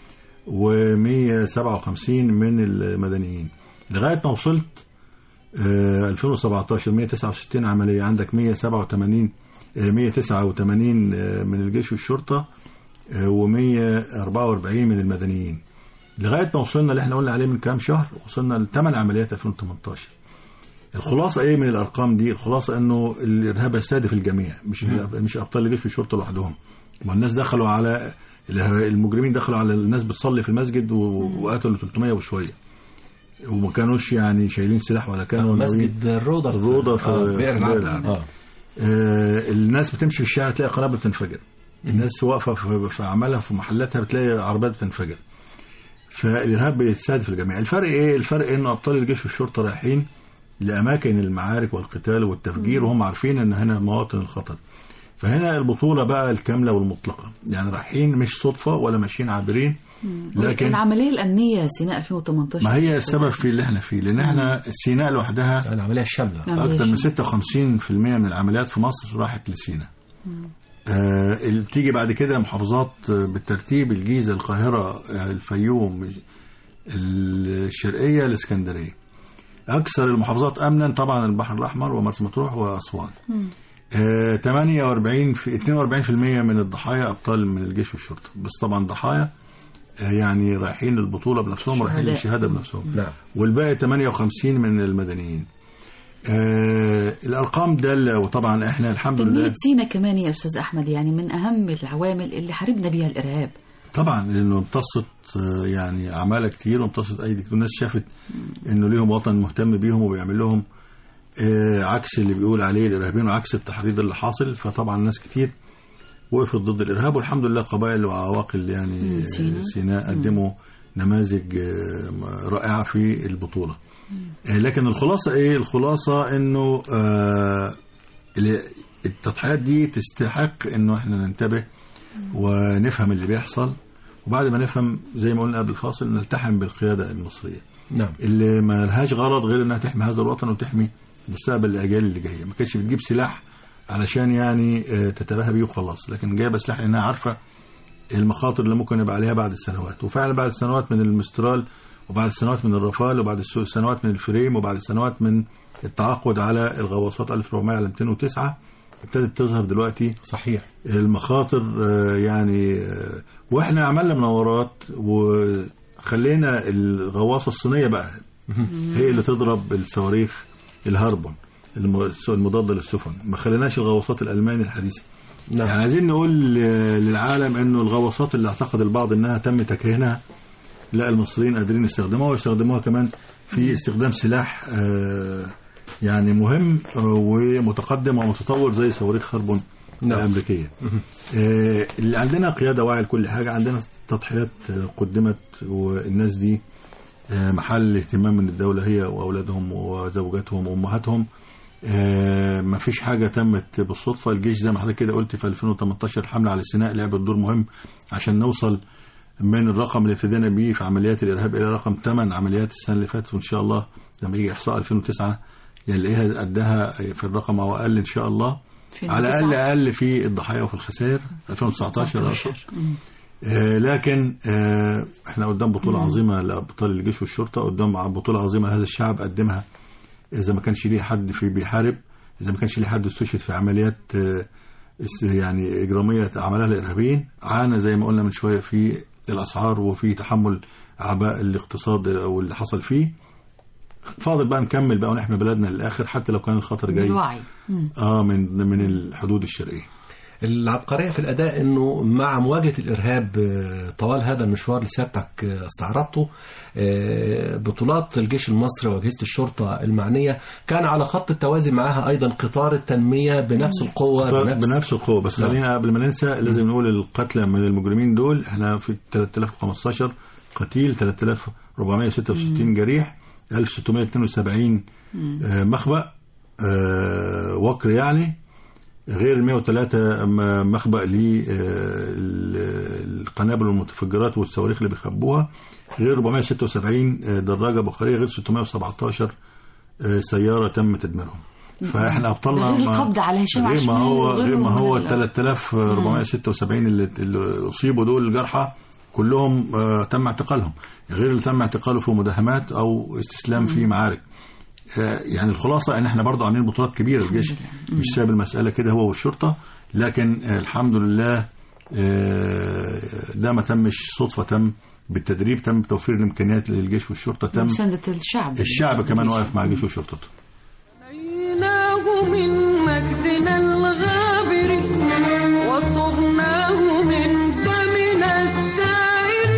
ومية سبعة وخمسين من المدنيين. لغاية ما وصلت ألفين وسبعتاشر مية تسعة وستين عملية، عندك مية سبعة وتمانين مية تسعة وتمانين من الجيش والشرطة ومية أربعة وأربعين من المدنيين. لغاية ما وصلنا اللي احنا قلنا عليه من كام شهر، وصلنا لثمان عمليات ألفين وتمنتاشر. الخلاصة ايه من الارقام دي؟ الخلاصة انه الارهاب يستهدف الجميع، مش مش ابطال الجيش والشرطة لوحدهم. والناس دخلوا على المجرمين، دخلوا على الناس بتصلي في المسجد وقتلوا ثلاثمية وشوية، وما كانوش يعني شايلين سلاح ولا كانوا مسجد الروضة الروضة في آه بئر العبد. آه. آه الناس بتمشي في الشارع تلاقي قنابل بتنفجر، الناس واقفة في عملها في محلاتها بتلاقي عربيات بتنفجر. فالارهاب بيستهدف الجميع. الفرق ايه؟ الفرق انه ابطال الجيش والشرطة رايحين لأماكن المعارك والقتال والتفجير، وهم عارفين أن هنا مواطن الخطر. فهنا البطولة بقى الكاملة والمطلقة، يعني رايحين مش صدفة ولا ماشيين عابرين. لكن العملية الأمنية سيناء ألفين وتمنتاشر ما هي السبب في اللي احنا فيه، لأن احنا سيناء لوحدها العملية الشاملة أكثر من ستة وخمسين بالمئة من العمليات في مصر راحت لسيناء. آه اللي بتيجي بعد كده محافظات بالترتيب: الجيزة، القاهرة، الفيوم، الشرقية، الإسكندرية. أكثر المحافظات أمنا طبعا البحر الأحمر ومرسى مطروح وأسوان. آه ثمانية وأربعين في اثنين وأربعين بالمئة من الضحايا أبطال من الجيش والشرطة، بس طبعا ضحايا آه يعني رايحين للبطولة بنفسهم، رايحين للشهادة بنفسهم. نعم. والباقي ثمانية وخمسين من المدنيين. آه الأرقام دالة، وطبعا إحنا الحمد لله. تنمية سيناء كمان يا أستاذ أحمد يعني من أهم العوامل اللي حاربنا بيها الإرهاب. طبعا لأنه امتصت يعني أعمال كتير وامتصت أيدي كتير، الناس شافت إنه ليهم وطن مهتم بيهم وبيعمل لهم عكس اللي بيقول عليه الإرهابيين وعكس التحريض اللي حاصل. فطبعا ناس كتير وقفت ضد الإرهاب، والحمد لله قبائل وعواقل يعني سيناء, سيناء قدموا نماذج رائعة في البطولة. لكن الخلاصة إيه؟ الخلاصة إنه التضحيات دي تستحق إنه إحنا ننتبه ونفهم اللي بيحصل، وبعد ما نفهم زي ما قلنا قبل الفاصل نلتحم بالقيادة المصرية. نعم. اللي ما لهاش غرض غير انها تحمي هذا الوطن وتحمي مستقبل الاجيال اللي جايه. ما كانتش بتجيب سلاح علشان يعني تتباهى بيه وخلاص، لكن جايبه سلاح لانها عارفه المخاطر اللي ممكن يبقى عليها بعد السنوات. وفعلا بعد السنوات من المسترال، وبعد السنوات من الرافال، وبعد السنوات من الفريم، وبعد السنوات من التعاقد على الغواصات ألف وأربعمائة على مئتين وتسعة ابتدت تظهر دلوقتي صحيح المخاطر. يعني واحنا عملنا مناورات وخلينا الغواصه الصينيه بقى هي اللي تضرب الصواريخ الهاربون المضاده للسفن، ما خليناش الغواصات الالماني الحديثه. نعم. يعني عايزين نقول للعالم انه الغواصات اللي اعتقد البعض انها تم تكهينها، لا، المصريين قادرين يستخدموها ويستخدموها كمان في استخدام سلاح يعني مهم ومتقدم ومتطور زي صواريخ هاربون الأمريكية. آه اللي عندنا قيادة واعية لكل حاجة، عندنا تضحيات قدمت، والناس دي آه محل اهتمام من الدولة هي وأولادهم وزوجاتهم وأمهاتهم. آه ما فيش حاجة تمت بالصدفة. الجيش زي ما حضرتك كده قلت في ألفين وتمنتاشر الحملة على سيناء لعبت دور مهم عشان نوصل من الرقم اللي ابتدينا بيه في عمليات الإرهاب إلى رقم ثمان عمليات السنة اللي فاتت، وإن شاء الله لما يجي إحصاء ألفين وتسعة يلاقيها قدها في الرقم أو أقل إن شاء الله، على الأقل أقل في الضحايا وفي الخسائر ألفين وتسعتاشر. آه لكن آه احنا قدام بطولة مم. عظيمة لأبطال الجيش والشرطة، قدام بطولة عظيمة لهذا الشعب قدمها إذا ما كانش ليه حد في بيحارب، إذا ما كانش ليه حد استشهد في عمليات آه يعني إجرامية عملها الإرهابيين. عانى زي ما قلنا من شوية في الأسعار وفي تحمل أعباء الاقتصاد أو اللي حصل فيه. فاضل بقى نكمل بقى ونحمي بلدنا للآخر حتى لو كان الخطر جاي بالوعي. اه من من الحدود الشرقية. العبقرية في الأداء أنه مع مواجهة الإرهاب طوال هذا المشوار اللي سيادتك استعرضته، بطولات الجيش المصري وأجهزة الشرطة المعنية كان على خط التوازي معها أيضا قطار التنمية بنفس القوة بنفس, بنفس القوة. بس خلينا قبل ما ننسى لازم نقول القتلى من المجرمين دول احنا في ثلاثة آلاف وخمستاشر قتيل، ثلاثة آلاف وأربعمائة وستة وستين جريح، ألف وستمائة واثنين وسبعين مخبأ وقر يعني. غير مئة وثلاثة مخبأ للقنابل والمتفجرات والصواريخ اللي بيخبوها، غير أربعمئة وستة وسبعين دراجة بخارية، غير ستمئة وسبعتاشر سيارة تم تدميرهم. فاحنا ابطالنا غير القبض على هشام غير ما هو غير ما هو ال ثلاثة آلاف وأربعمئة وستة وسبعين اللي, اللي اصيبوا دول الجرحى كلهم آه تم اعتقالهم، غير اللي تم اعتقاله في مداهمات او استسلام مم. في معارك. آه يعني الخلاصه ان احنا برضو عاملين بطولات كبيره، الجيش مش ساب المساله كده هو والشرطه، لكن آه الحمد لله آه ده ما تمش صدفه، تم بالتدريب، تم توفير الامكانيات للجيش والشرطه، تم مساندة الشعب الشعب كمان واقف مع الجيش وشرطته. من مجدنا الغابر وصغناه من دمنا السائر،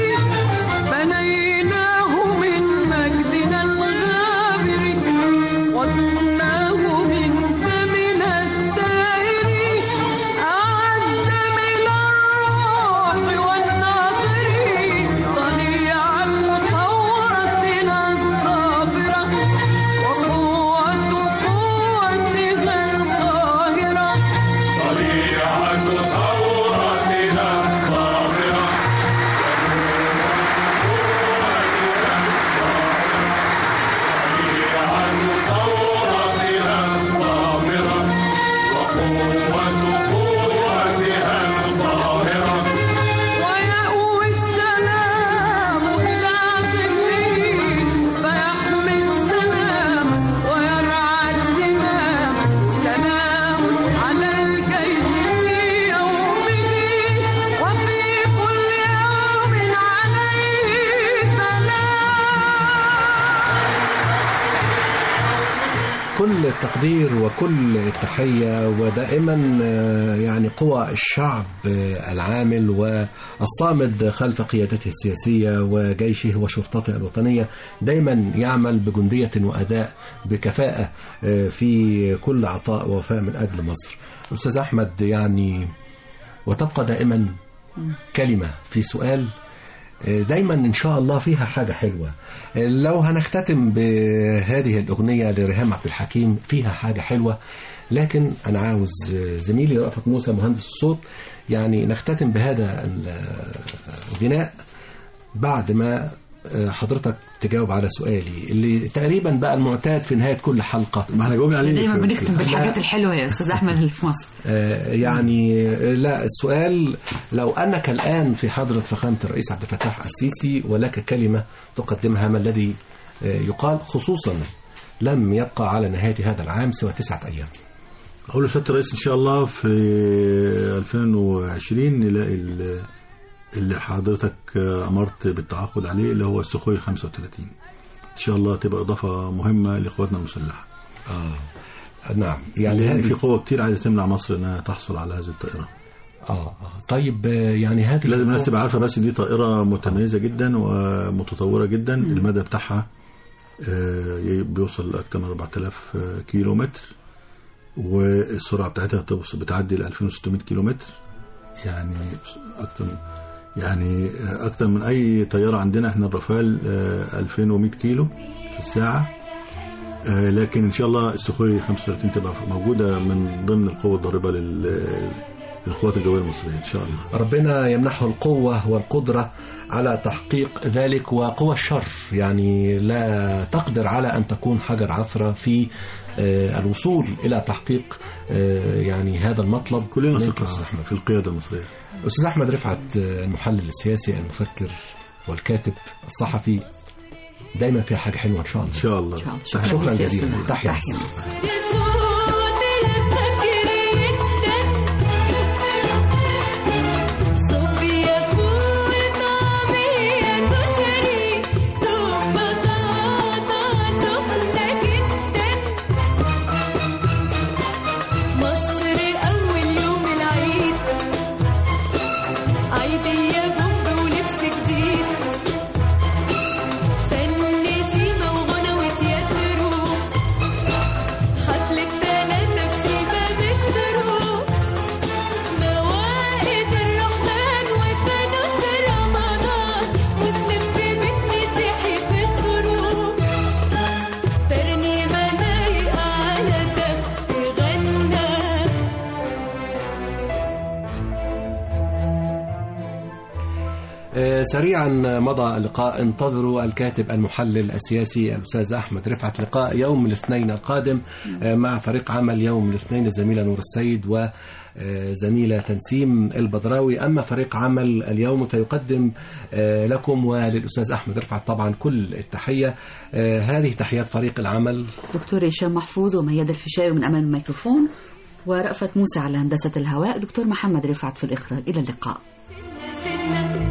بنيناه من مجدنا الغابر وصغناه من دمنا السائر، أعز من الروح والناظر ضليع ثورتنا الصابرة، وقوة كل التقدير وكل التحية، ودائما يعني قوى الشعب العامل والصامد خلف قيادته السياسية وجيشه وشرطته الوطنية دائما يعمل بجندية وأداء بكفاءة في كل عطاء ووفاء من أجل مصر. أستاذ أحمد، يعني وتبقى دائما كلمة في سؤال دايما إن شاء الله فيها حاجة حلوة. لو هنختتم بهذه الأغنية لريهام عبد الحكيم فيها حاجة حلوة، لكن أنا عاوز زميلي رأفت موسى مهندس الصوت يعني نختتم بهذا الغناء بعد ما حضرتك تجاوب على سؤالي اللي تقريبا بقى المعتاد في نهاية كل حلقة. ما احنا جاوبنا عليه دايما بنختم بالحاجات الحلوة يا أستاذ أحمد اللي في مصر. آه يعني لا، السؤال لو أنك الآن في حضرة فخامة الرئيس عبد الفتاح السيسي ولك كلمة تقدمها، ما الذي آه يقال، خصوصا لم يبقى على نهاية هذا العام سوى تسعة أيام؟ أقول له سيادة الرئيس إن شاء الله في ألفين وعشرين نلاقي اللي حضرتك أمرت بالتعاقد عليه اللي هو السخوي خمسة وثلاثين، إن شاء الله تبقى إضافة مهمة لقواتنا المسلحة. آه نعم، يعني هذه في قوة كتير عايزة تمنع مصر أنها تحصل على هذه الطائرة. آه طيب، يعني هذه لازم الناس تبقى عارفة بس دي طائرة متميزة جدا ومتطورة جدا. م. المدى بتاعها بيوصل أكثر من أربعة آلاف كيلو متر، والسرعة بتاعتها بتعدي ل ألفين وستمئة كيلو متر، يعني أكثر يعني أكثر من أي طيارة عندنا. إحنا الرافال ألفين ومئة كيلو في الساعة، لكن إن شاء الله السخوي خمسة وثلاثين تبقى موجودة من ضمن القوة الضاربة للقوات الجوية المصرية إن شاء الله. ربنا يمنحه القوة والقدرة على تحقيق ذلك. وقوى الشر يعني لا تقدر على أن تكون حجر عثرة في الوصول إلى تحقيق يعني هذا المطلب. كلنا ثقة في القيادة المصرية. أستاذ أحمد رفعت، المحلل السياسي المفكر والكاتب الصحفي، دايما فيها حاجة حلوة إن شاء الله. إن شاء الله. شكرا جزيلا. تحية. فن سيما وغنى وتياترو، خطل سريعا مضى اللقاء. انتظروا الكاتب المحلل السياسي الأستاذ أحمد رفعت لقاء يوم الاثنين القادم مع فريق عمل يوم الاثنين الزميلة نور السيد وزميلة تنسيم البدراوي. أما فريق عمل اليوم فيقدم لكم وللأستاذ أحمد رفعت طبعا كل التحية. هذه تحيات فريق العمل، دكتور هشام محفوظ ومياد الفيشاوي من أمام الميكروفون، ورأفت موسى على هندسة الهواء، دكتور محمد رفعت في الإخراج. إلى اللقاء.